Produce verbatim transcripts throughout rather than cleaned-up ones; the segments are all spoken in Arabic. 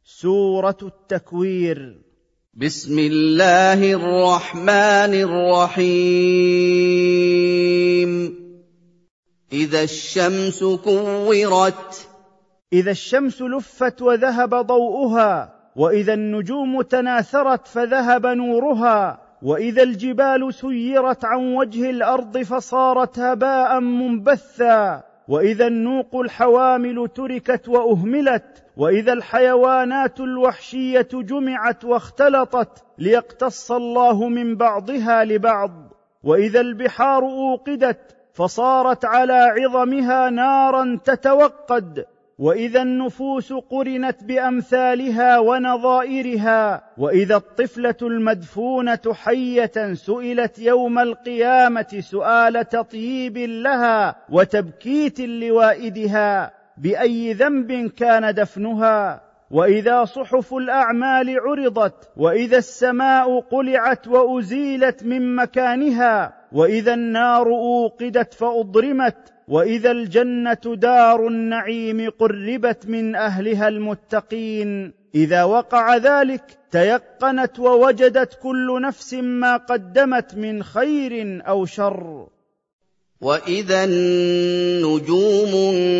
سورة التكوير. بسم الله الرحمن الرحيم. إذا الشمس كورت. إذا الشمس لفت وذهب ضوءها، وإذا النجوم تناثرت فذهب نورها، وإذا الجبال سيرت عن وجه الأرض فصارت هباء منبثا، وإذا النوق الحوامل تركت وأهملت، وإذا الحيوانات الوحشية جمعت واختلطت ليقتص الله من بعضها لبعض، وإذا البحار أوقدت فصارت على عظمها نارا تتوقد، وإذا النفوس قرنت بأمثالها ونظائرها، وإذا الطفلة المدفونة حية سئلت يوم القيامة سؤال تطييب لها وتبكيت لوائدها بأي ذنب كان دفنها، وإذا صحف الأعمال عرضت، وإذا السماء قلعت وأزيلت من مكانها، وإذا النار أوقدت فأضرمت، وإذا الجنة دار النعيم قربت من أهلها المتقين. إذا وقع ذلك تيقنت ووجدت كل نفس ما قدمت من خير أو شر. وإذا النجوم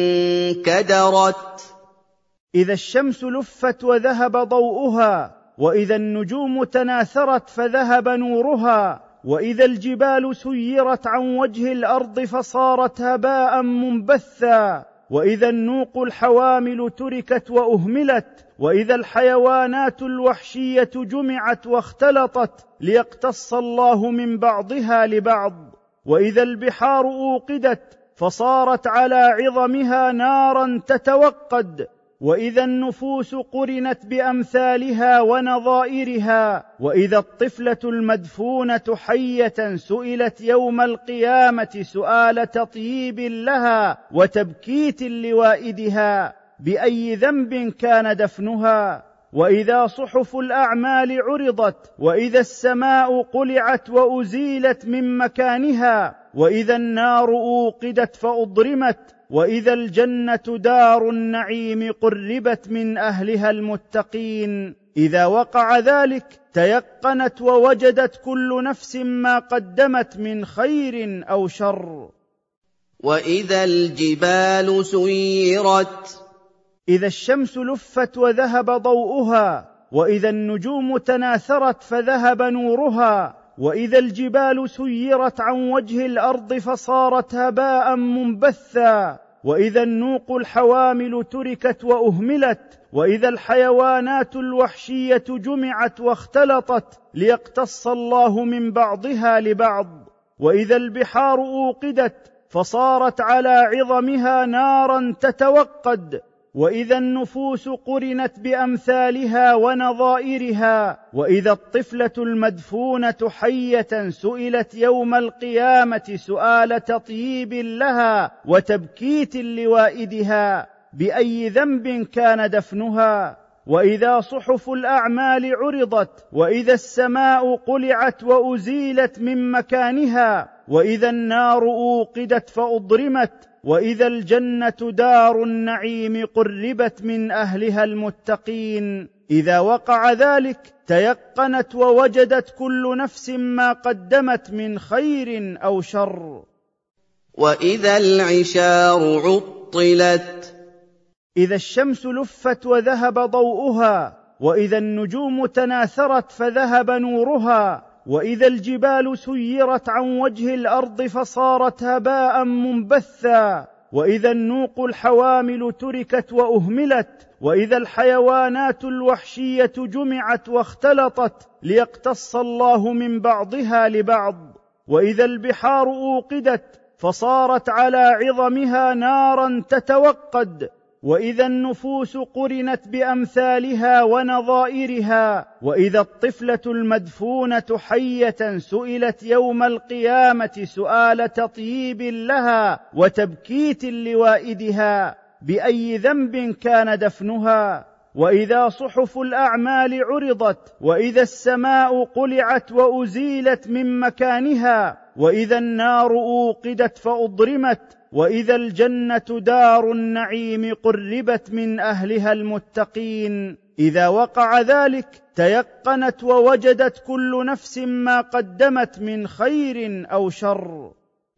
انكدرت. إذا الشمس لفت وذهب ضوءها، وإذا النجوم تناثرت فذهب نورها، وإذا الجبال سيرت عن وجه الأرض فصارت هباء منبثا، وإذا النوق الحوامل تركت وأهملت، وإذا الحيوانات الوحشية جمعت واختلطت ليقتص الله من بعضها لبعض، وإذا البحار أوقدت فصارت على عظمها نارا تتوقد، وإذا النفوس قرنت بأمثالها ونظائرها، وإذا الطفلة المدفونة حية سئلت يوم القيامة سؤال تطييب لها وتبكيت لوائدها بأي ذنب كان دفنها، وإذا صحف الأعمال عرضت، وإذا السماء قلعت وأزيلت من مكانها، وإذا النار أوقدت فأضرمت، وإذا الجنة دار النعيم قربت من أهلها المتقين. إذا وقع ذلك تيقنت ووجدت كل نفس ما قدمت من خير أو شر. وإذا الجبال سيرت. إذا الشمس لفت وذهب ضوءها، وإذا النجوم تناثرت فذهب نورها، وإذا الجبال سيرت عن وجه الأرض فصارت هباء منبثا، وإذا النوق الحوامل تركت وأهملت، وإذا الحيوانات الوحشية جمعت واختلطت ليقتص الله من بعضها لبعض، وإذا البحار أوقدت فصارت على عظمها نارا تتوقد، وإذا النفوس قرنت بأمثالها ونظائرها، وإذا الطفلة المدفونة حية سئلت يوم القيامة سؤال تطييب لها وتبكيت لوائدها بأي ذنب كان دفنها، وإذا صحف الأعمال عرضت، وإذا السماء قلعت وأزيلت من مكانها، وإذا النار أوقدت فأضرمت، وإذا الجنة دار النعيم قربت من أهلها المتقين. إذا وقع ذلك تيقنت ووجدت كل نفس ما قدمت من خير أو شر. وإذا العشار عطلت. إذا الشمس لفت وذهب ضوءها، وإذا النجوم تناثرت فذهب نورها، وإذا الجبال سيرت عن وجه الأرض فصارت هباء منبثا، وإذا النوق الحوامل تركت وأهملت، وإذا الحيوانات الوحشية جمعت واختلطت ليقتص الله من بعضها لبعض، وإذا البحار أوقدت فصارت على عظمها نارا تتوقد، وإذا النفوس قرنت بأمثالها ونظائرها، وإذا الطفلة المدفونة حية سئلت يوم القيامة سؤال تطييب لها وتبكيت لوائدها بأي ذنب كان دفنها، وإذا صحف الأعمال عرضت، وإذا السماء قلعت وأزيلت من مكانها، وإذا النار أوقدت فأضرمت، وإذا الجنة دار النعيم قربت من أهلها المتقين. إذا وقع ذلك تيقنت ووجدت كل نفس ما قدمت من خير أو شر.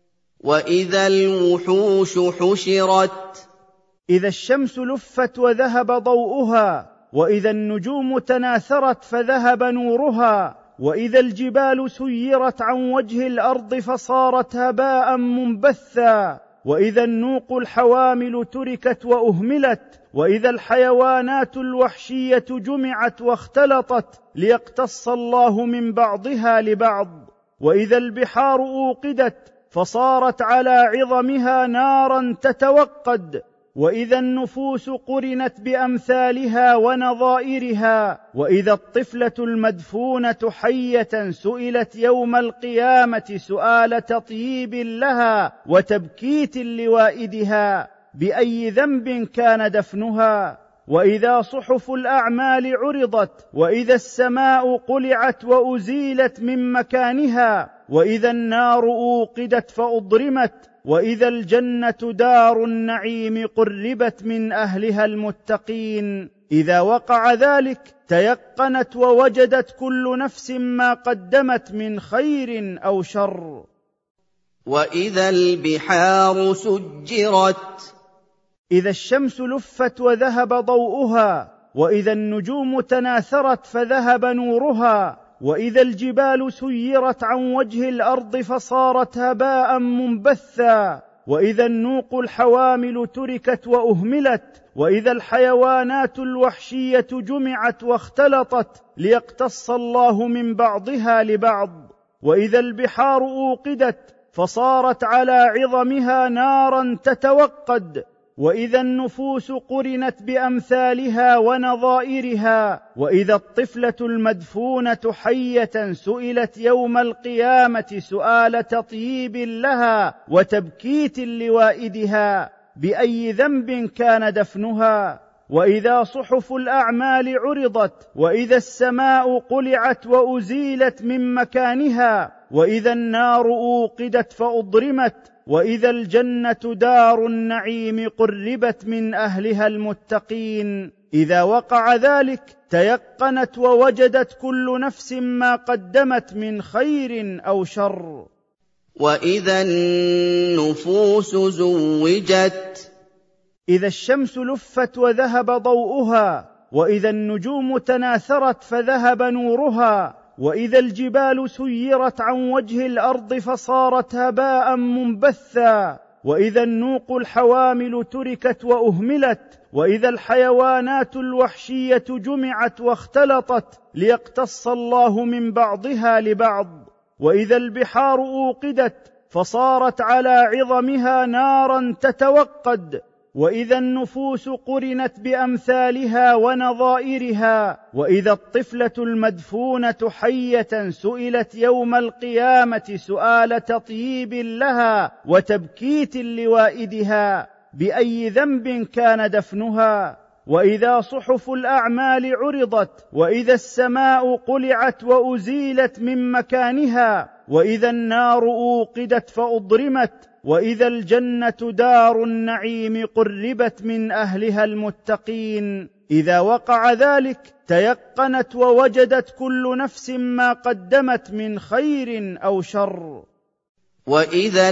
وإذا الوحوش حشرت. إذا الشمس لفت وذهب ضوءها، وإذا النجوم تناثرت فذهب نورها، وإذا الجبال سيرت عن وجه الأرض فصارت هباء منبثا، وإذا النوق الحوامل تركت وأهملت، وإذا الحيوانات الوحشية جمعت واختلطت ليقتص الله من بعضها لبعض، وإذا البحار أوقدت فصارت على عظمها نارا تتوقد، وإذا النفوس قرنت بأمثالها ونظائرها، وإذا الطفلة المدفونة حية سئلت يوم القيامة سؤال تطييب لها وتبكيت لوائدها بأي ذنب كان دفنها، وإذا صحف الأعمال عرضت، وإذا السماء قلعت وأزيلت من مكانها، وإذا النار أوقدت فأضرمت، وإذا الجنة دار النعيم قربت من أهلها المتقين. إذا وقع ذلك تيقنت ووجدت كل نفس ما قدمت من خير أو شر. وإذا البحار سجرت. إذا الشمس لفت وذهب ضوءها، وإذا النجوم تناثرت فذهب نورها، وإذا الجبال سيرت عن وجه الأرض فصارت هباء منبثا، وإذا النوق الحوامل تركت وأهملت، وإذا الحيوانات الوحشية جمعت واختلطت ليقتص الله من بعضها لبعض، وإذا البحار أوقدت فصارت على عظمها نارا تتوقد، وإذا النفوس قرنت بأمثالها ونظائرها، وإذا الطفلة المدفونة حية سئلت يوم القيامة سؤال تطييب لها وتبكيت لوائدها بأي ذنب كان دفنها، وإذا صحف الأعمال عرضت، وإذا السماء قلعت وأزيلت من مكانها، وإذا النار أوقدت فأضرمت، وإذا الجنة دار النعيم قربت من أهلها المتقين. إذا وقع ذلك تيقنت ووجدت كل نفس ما قدمت من خير أو شر. وإذا النفوس زوجت. إذا الشمس لفت وذهب ضوءها، وإذا النجوم تناثرت فذهب نورها، وإذا الجبال سيرت عن وجه الأرض فصارت هباء منبثا، وإذا النوق الحوامل تركت وأهملت، وإذا الحيوانات الوحشية جمعت واختلطت ليقتص الله من بعضها لبعض، وإذا البحار أوقدت فصارت على عظمها نارا تتوقد، وإذا النفوس قرنت بأمثالها ونظائرها، وإذا الطفلة المدفونة حية سئلت يوم القيامة سؤال تطييب لها وتبكيت لوائدها بأي ذنب كان دفنها، وإذا صحف الأعمال عرضت، وإذا السماء قلعت وأزيلت من مكانها، وإذا النار أوقدت فأضرمت، وإذا الجنة دار النعيم قربت من أهلها المتقين. إذا وقع ذلك تيقنت ووجدت كل نفس ما قدمت من خير أو شر. وإذا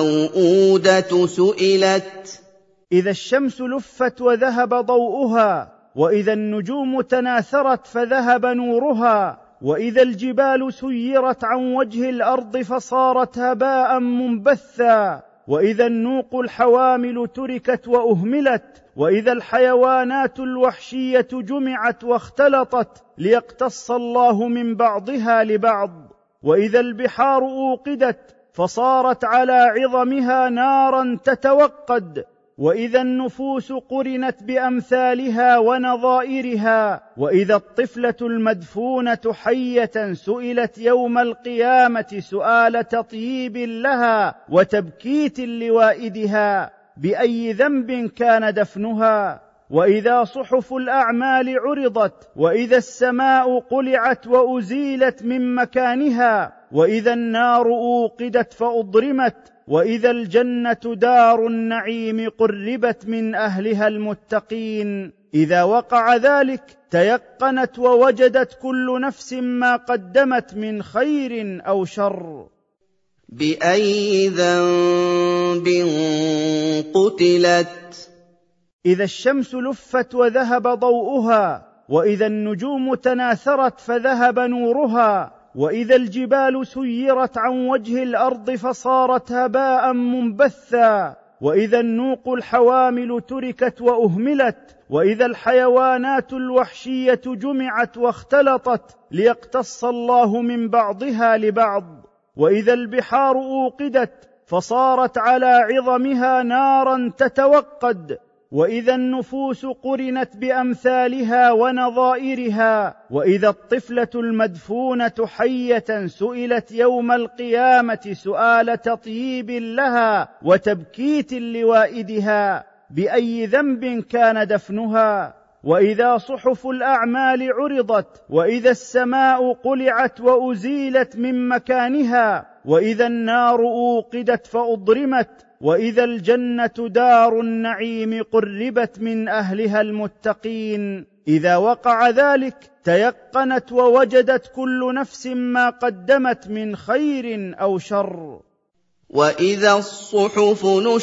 الموءودة سئلت. إذا الشمس لفت وذهب ضوءها، وإذا النجوم تناثرت فذهب نورها، وإذا الجبال سيرت عن وجه الأرض فصارت هباء منبثا، وإذا النوق الحوامل تركت وأهملت، وإذا الحيوانات الوحشية جمعت واختلطت ليقتص الله من بعضها لبعض، وإذا البحار أوقدت فصارت على عظمها نارا تتوقد، وإذا النفوس قرنت بأمثالها ونظائرها، وإذا الطفلة المدفونة حية سئلت يوم القيامة سؤال تطييب لها وتبكيت لوائدها بأي ذنب كان دفنها، وإذا صحف الأعمال عرضت، وإذا السماء قلعت وأزيلت من مكانها، وإذا النار أوقدت فأضرمت، وإذا الجنة دار النعيم قربت من أهلها المتقين. إذا وقع ذلك تيقنت ووجدت كل نفس ما قدمت من خير أو شر. بأي ذنب قتلت؟ إذا الشمس لفت وذهب ضوءها، وإذا النجوم تناثرت فذهب نورها، وإذا الجبال سيرت عن وجه الأرض فصارت هباء منبثا، وإذا النوق الحوامل تركت وأهملت، وإذا الحيوانات الوحشية جمعت واختلطت ليقتص الله من بعضها لبعض، وإذا البحار أوقدت فصارت على عظمها نارا تتوقد، وإذا النفوس قرنت بأمثالها ونظائرها، وإذا الطفلة المدفونة حية سئلت يوم القيامة سؤال تطييب لها وتبكيت لوائدها بأي ذنب كان دفنها، وإذا صحف الأعمال عرضت، وإذا السماء قلعت وأزيلت من مكانها، وإذا النار أوقدت فأضرمت، وإذا الجنة دار النعيم قربت من أهلها المتقين. إذا وقع ذلك تيقنت ووجدت كل نفس ما قدمت من خير أو شر. وإذا الصحف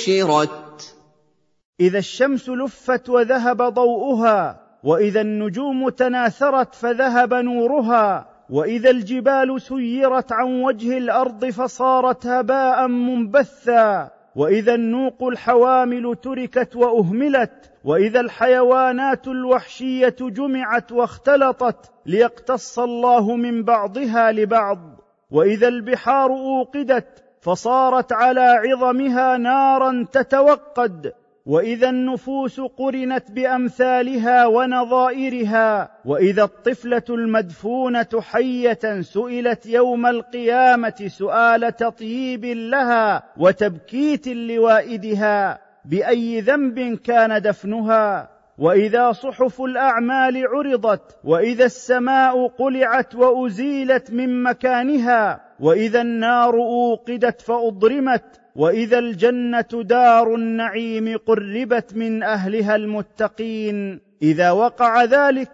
نشرت؟ إذا الشمس لفت وذهب ضوءها، وإذا النجوم تناثرت فذهب نورها، وإذا الجبال سيرت عن وجه الأرض فصارت هباء منبثا، وإذا النوق الحوامل تركت وأهملت، وإذا الحيوانات الوحشية جمعت واختلطت ليقتص الله من بعضها لبعض، وإذا البحار أوقدت فصارت على عظمها نارا تتوقد، وإذا النفوس قرنت بأمثالها ونظائرها، وإذا الطفلة المدفونة حية سئلت يوم القيامة سؤال تطييب لها وتبكيت لوائدها بأي ذنب كان دفنها، وإذا صحف الأعمال عرضت، وإذا السماء قلعت وأزيلت من مكانها، وإذا النار أوقدت فأضرمت، وإذا الجنة دار النعيم قربت من أهلها المتقين. إذا وقع ذلك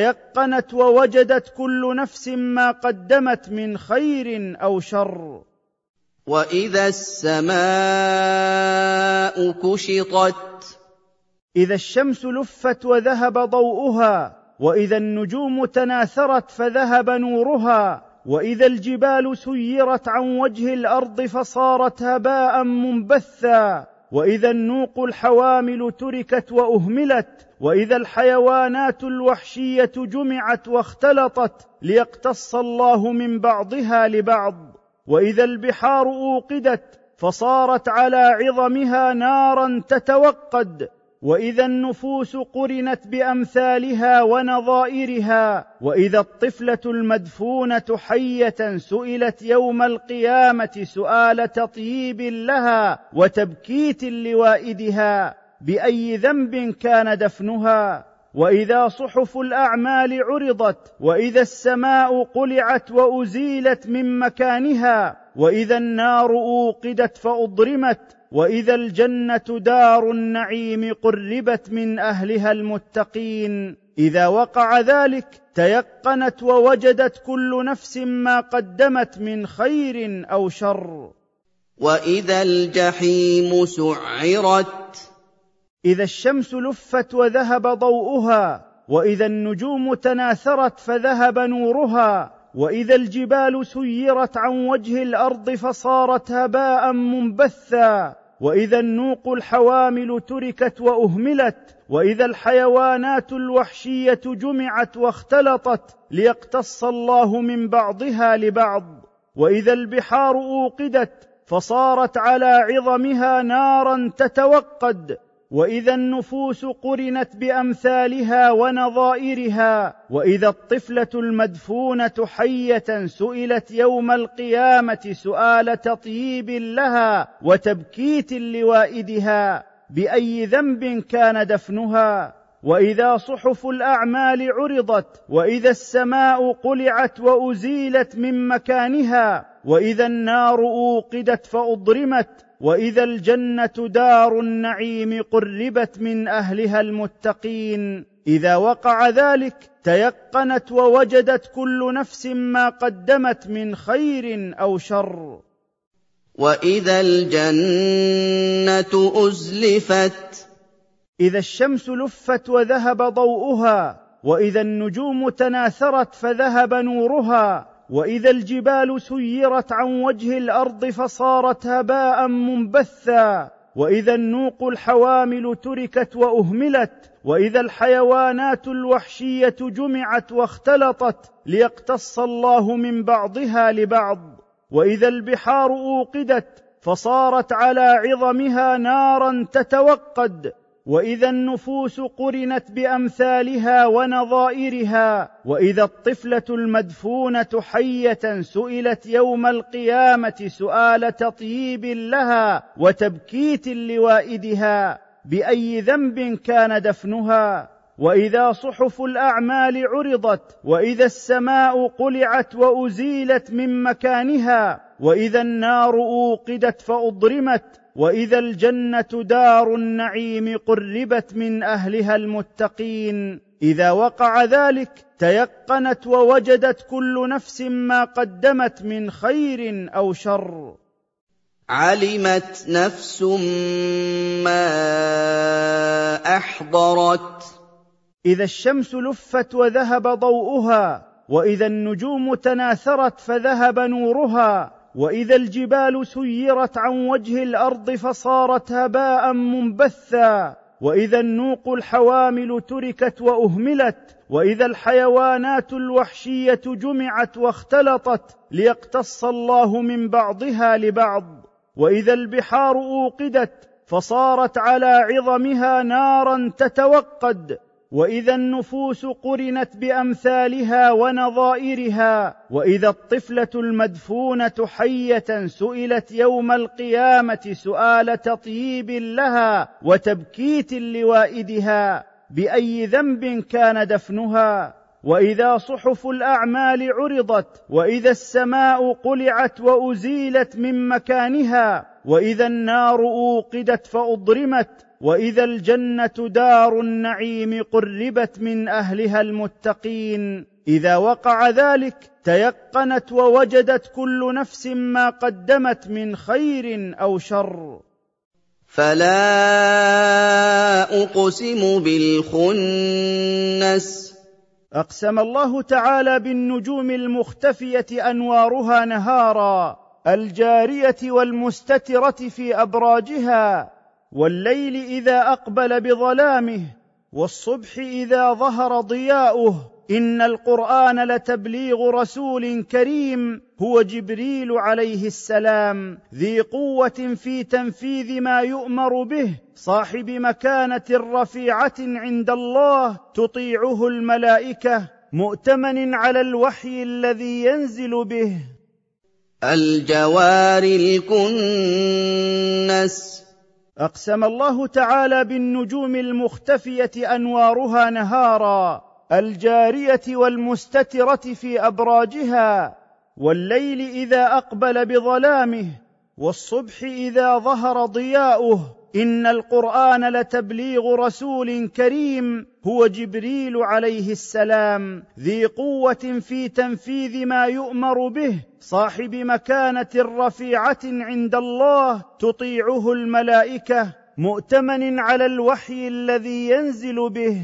تيقنت ووجدت كل نفس ما قدمت من خير أو شر. وإذا السماء كشطت؟ إذا الشمس لفت وذهب ضوءها، وإذا النجوم تناثرت فذهب نورها، وإذا الجبال سيرت عن وجه الأرض فصارت هباء منبثا، وإذا النوق الحوامل تركت وأهملت، وإذا الحيوانات الوحشية جمعت واختلطت ليقتص الله من بعضها لبعض، وإذا البحار أوقدت فصارت على عظمها نارا تتوقد، وإذا النفوس قرنت بأمثالها ونظائرها، وإذا الطفلة المدفونة حية سئلت يوم القيامة سؤال تطييب لها وتبكيت لوائدها بأي ذنب كان دفنها، وإذا صحف الأعمال عرضت، وإذا السماء قلعت وأزيلت من مكانها، وإذا النار أوقدت فأضرمت، وإذا الجنة دار النعيم قربت من أهلها المتقين. إذا وقع ذلك تيقنت ووجدت كل نفس ما قدمت من خير أو شر. وإذا الجحيم سعرت؟ إذا الشمس لفت وذهب ضوءها، وإذا النجوم تناثرت فذهب نورها، وإذا الجبال سيرت عن وجه الأرض فصارت هباء منبثا، وإذا النوق الحوامل تركت وأهملت، وإذا الحيوانات الوحشية جمعت واختلطت ليقتص الله من بعضها لبعض، وإذا البحار أوقدت فصارت على عظمها نارا تتوقد، وإذا النفوس قرنت بأمثالها ونظائرها، وإذا الطفلة المدفونة حية سئلت يوم القيامة سؤال تطييب لها وتبكيت لوائدها بأي ذنب كان دفنها، وإذا صحف الأعمال عرضت، وإذا السماء قلعت وأزيلت من مكانها، وإذا النار أوقدت فأضرمت، وإذا الجنة دار النعيم قربت من أهلها المتقين. إذا وقع ذلك تيقنت ووجدت كل نفس ما قدمت من خير أو شر. وإذا الجنة أزلفت إذا الشمس لفت وذهب ضوءها، وإذا النجوم تناثرت فذهب نورها، وإذا الجبال سيرت عن وجه الأرض فصارت هباء منبثا، وإذا النوق الحوامل تركت وأهملت، وإذا الحيوانات الوحشية جمعت واختلطت ليقتص الله من بعضها لبعض، وإذا البحار أوقدت فصارت على عظمها نارا تتوقد، وإذا النفوس قرنت بأمثالها ونظائرها، وإذا الطفلة المدفونة حية سئلت يوم القيامة سؤال تطييب لها وتبكيت لوائدها بأي ذنب كان دفنها، وإذا صحف الأعمال عرضت، وإذا السماء قلعت وأزيلت من مكانها، وإذا النار أوقدت فأضرمت، وإذا الجنة دار النعيم قربت من أهلها المتقين. إذا وقع ذلك تيقنت ووجدت كل نفس ما قدمت من خير أو شر. علمت نفس ما أحضرت إذا الشمس لفت وذهب ضوءها، وإذا النجوم تناثرت فذهب نورها، وإذا الجبال سيرت عن وجه الأرض فصارت هباء منبثا، وإذا النوق الحوامل تركت وأهملت، وإذا الحيوانات الوحشية جمعت واختلطت ليقتص الله من بعضها لبعض، وإذا البحار أوقدت فصارت على عظمها نارا تتوقد، وإذا النفوس قرنت بأمثالها ونظائرها، وإذا الطفلة المدفونة حية سئلت يوم القيامة سؤال تطييب لها وتبكيت لوائدها بأي ذنب كان دفنها، وإذا صحف الأعمال عرضت، وإذا السماء قلعت وأزيلت من مكانها، وإذا النار أوقدت فأضرمت، وإذا الجنة دار النعيم قربت من أهلها المتقين. إذا وقع ذلك تيقنت ووجدت كل نفس ما قدمت من خير أو شر. فلا أقسم بالخنس أقسم الله تعالى بالنجوم المختفية أنوارها نهارا، الجارية والمستترة في أبراجها، والليل إذا أقبل بظلامه، والصبح إذا ظهر ضياؤه. إن القرآن لتبليغ رسول كريم هو جبريل عليه السلام، ذي قوة في تنفيذ ما يؤمر به، صاحب مكانة رفيعة عند الله، تطيعه الملائكة، مؤتمن على الوحي الذي ينزل به. الجوار الكنس أقسم الله تعالى بالنجوم المختفية أنوارها نهارا، الجارية والمستترة في أبراجها، والليل إذا أقبل بظلامه، والصبح إذا ظهر ضياؤه. إن القرآن لتبليغ رسول كريم هو جبريل عليه السلام، ذي قوة في تنفيذ ما يؤمر به، صاحب مكانة رفيعة عند الله، تطيعه الملائكة، مؤتمن على الوحي الذي ينزل به.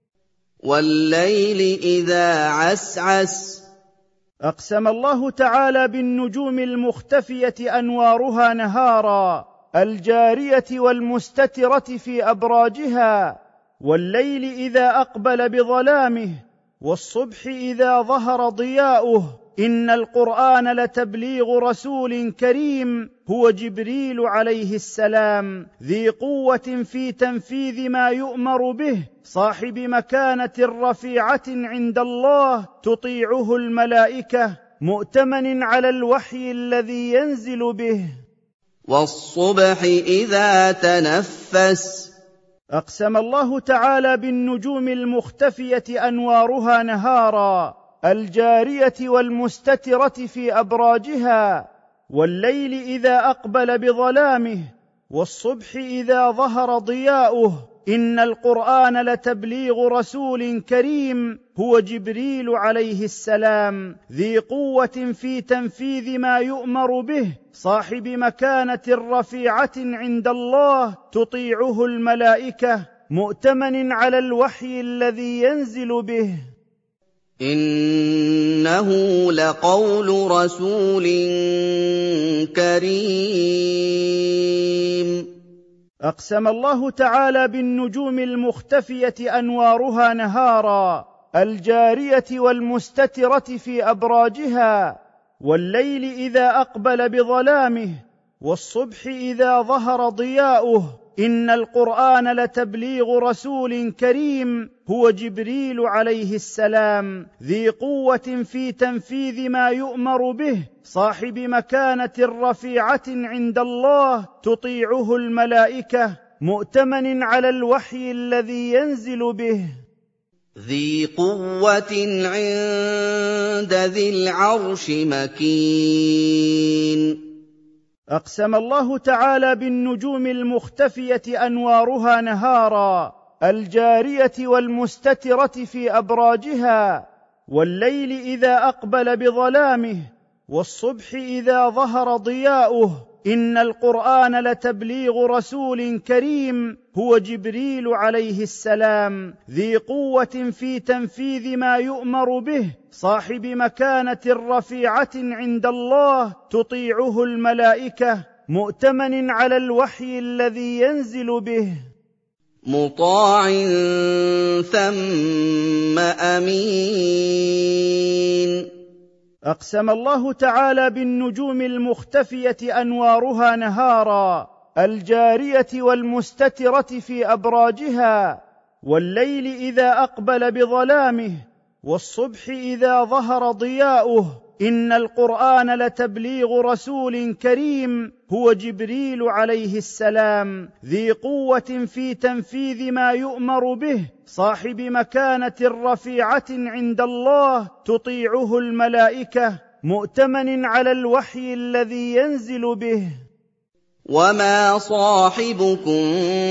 والليل إذا عسعس أقسم الله تعالى بالنجوم المختفية أنوارها نهارا، الجارية والمستترة في أبراجها، والليل إذا أقبل بظلامه، والصبح إذا ظهر ضياؤه. إن القرآن لتبليغ رسول كريم هو جبريل عليه السلام، ذي قوة في تنفيذ ما يؤمر به، صاحب مكانة رفيعة عند الله، تطيعه الملائكة، مؤتمن على الوحي الذي ينزل به. والصبح إذا تنفس أقسم الله تعالى بالنجوم المختفية أنوارها نهارا، الجارية والمستترة في أبراجها، والليل إذا أقبل بظلامه، والصبح إذا ظهر ضياؤه. إن القرآن لتبليغ رسول كريم هو جبريل عليه السلام ذي قوة في تنفيذ ما يؤمر به صاحب مكانة رفيعة عند الله تطيعه الملائكة مؤتمن على الوحي الذي ينزل به. إنه لقول رسول كريم. أقسم الله تعالى بالنجوم المختفية أنوارها نهارا الجارية والمستترة في أبراجها، والليل إذا أقبل بظلامه، والصبح إذا ظهر ضياؤه. إن القرآن لتبليغ رسول كريم هو جبريل عليه السلام ذي قوة في تنفيذ ما يؤمر به صاحب مكانة رفيعة عند الله تطيعه الملائكة مؤتمن على الوحي الذي ينزل به. ذي قوة عند ذي العرش مكين. أقسم الله تعالى بالنجوم المختفية أنوارها نهارا الجارية والمستترة في أبراجها، والليل إذا أقبل بظلامه، والصبح إذا ظهر ضياؤه. إن القرآن لتبليغ رسول كريم هو جبريل عليه السلام ذي قوة في تنفيذ ما يؤمر به صاحب مكانة رفيعة عند الله تطيعه الملائكة مؤتمن على الوحي الذي ينزل به. مطاع ثم أمين. أقسم الله تعالى بالنجوم المختفية أنوارها نهارا الجارية والمستترة في أبراجها، والليل إذا أقبل بظلامه، والصبح إذا ظهر ضياؤه. إن القرآن لتبليغ رسول كريم هو جبريل عليه السلام ذي قوة في تنفيذ ما يؤمر به صاحب مكانة رفيعة عند الله تطيعه الملائكة مؤتمن على الوحي الذي ينزل به. وما صاحبكم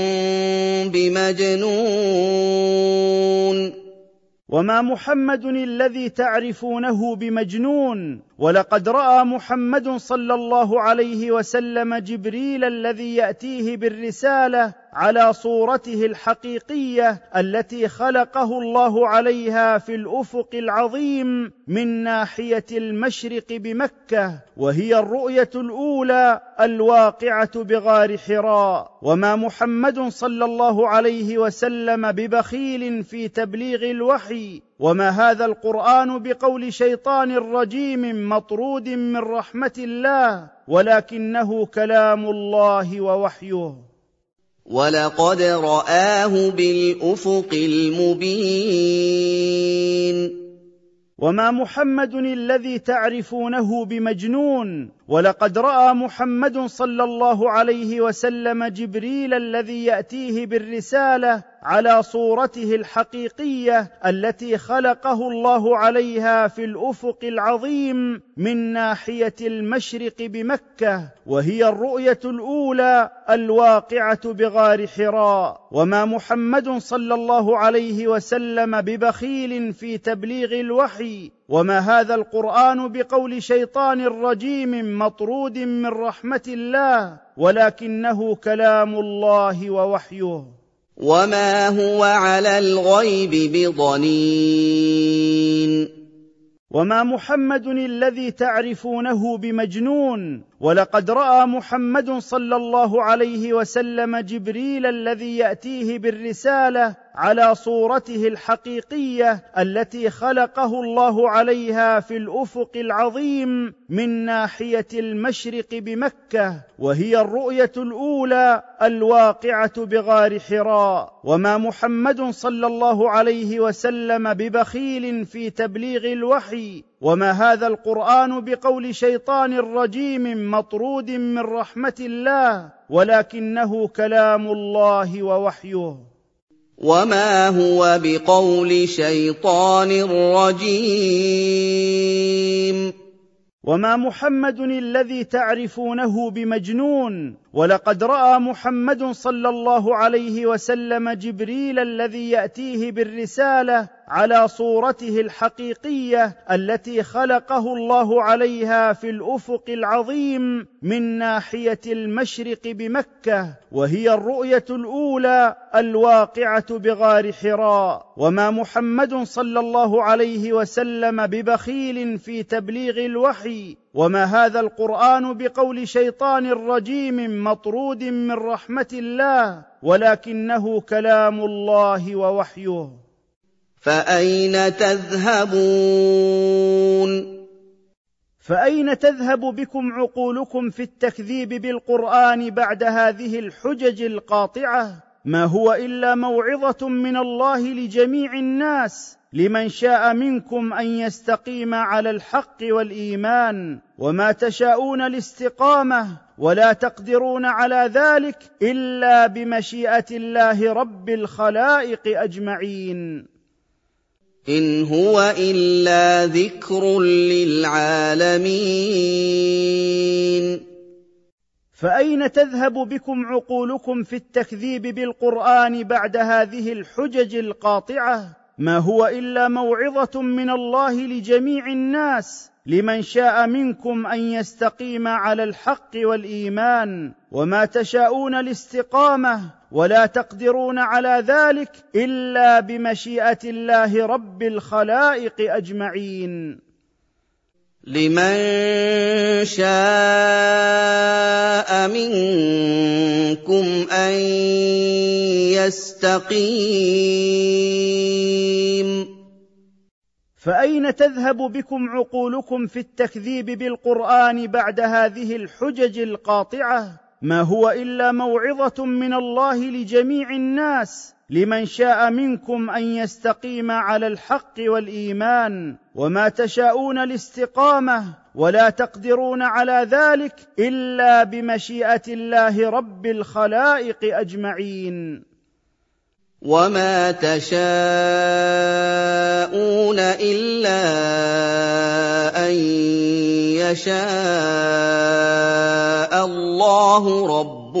بمجنون. وما محمد الذي تعرفونه بمجنون، ولقد رأى محمد صلى الله عليه وسلم جبريل الذي يأتيه بالرسالة على صورته الحقيقية التي خلقه الله عليها في الأفق العظيم من ناحية المشرق بمكة، وهي الرؤية الأولى الواقعة بغار حراء. وما محمد صلى الله عليه وسلم ببخيل في تبليغ الوحي، وما هذا القرآن بقول شيطان رجيم مطرود من رحمة الله، ولكنه كلام الله ووحيه. ولقد رآه بالأفق المبين. وما محمد الذي تعرفونه بمجنون، ولقد رأى محمد صلى الله عليه وسلم جبريل الذي يأتيه بالرسالة على صورته الحقيقية التي خلقه الله عليها في الأفق العظيم من ناحية المشرق بمكة، وهي الرؤية الأولى الواقعة بغار حراء. وما محمد صلى الله عليه وسلم ببخيل في تبليغ الوحي، وما هذا القرآن بقول شيطان رجيم مطرود من رحمة الله، ولكنه كلام الله ووحيه. وما هو على الغيب بضنين. وما محمد الذي تعرفونه بمجنون، ولقد رأى محمد صلى الله عليه وسلم جبريل الذي يأتيه بالرسالة على صورته الحقيقية التي خلقه الله عليها في الأفق العظيم من ناحية المشرق بمكة، وهي الرؤية الأولى الواقعة بغار حراء. وما محمد صلى الله عليه وسلم ببخيل في تبليغ الوحي، وما هذا القرآن بقول شيطان رجيم مطرود من رحمة الله، ولكنه كلام الله ووحيه. وما هو بقول شيطان رجيم. وما محمد الذي تعرفونه بمجنون، ولقد رأى محمد صلى الله عليه وسلم جبريل الذي يأتيه بالرسالة على صورته الحقيقية التي خلقه الله عليها في الأفق العظيم من ناحية المشرق بمكة، وهي الرؤية الأولى الواقعة بغار حراء. وما محمد صلى الله عليه وسلم ببخيل في تبليغ الوحي، وما هذا القرآن بقول شيطان رجيم مطرود من رحمة الله، ولكنه كلام الله ووحيه. فأين تذهبون؟ فأين تذهب بكم عقولكم في التكذيب بالقرآن بعد هذه الحجج القاطعة؟ ما هو إلا موعظة من الله لجميع الناس، لمن شاء منكم أن يستقيم على الحق والإيمان، وما تشاءون الاستقامة ولا تقدرون على ذلك إلا بمشيئة الله رب الخلائق أجمعين. إن هو إلا ذكر للعالمين. فأين تذهب بكم عقولكم في التكذيب بالقرآن بعد هذه الحجج القاطعة؟ ما هو إلا موعظة من الله لجميع الناس، لمن شاء منكم أن يستقيم على الحق والإيمان، وما تشاءون الاستقامة ولا تقدرون على ذلك إلا بمشيئة الله رب الخلائق أجمعين. لمن شاء منكم أن يستقيم. فأين تذهب بكم عقولكم في التكذيب بالقرآن بعد هذه الحجج القاطعة؟ ما هو إلا موعظة من الله لجميع الناس، لمن شاء منكم أن يستقيم على الحق والإيمان، وما تشاءون الاستقامة ولا تقدرون على ذلك إلا بمشيئة الله رب الخلائق أجمعين. وما تشاءون إلا أن يشاء الله رب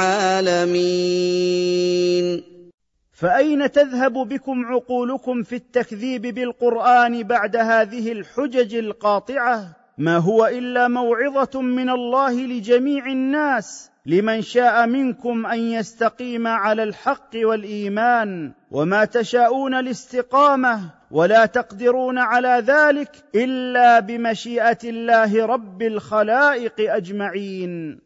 العالمين. فأين تذهب بكم عقولكم في التكذيب بالقرآن بعد هذه الحجج القاطعة؟ ما هو إلا موعظة من الله لجميع الناس، لمن شاء منكم أن يستقيم على الحق والإيمان، وما تشاءون الاستقامة ولا تقدرون على ذلك إلا بمشيئة الله رب الخلائق أجمعين.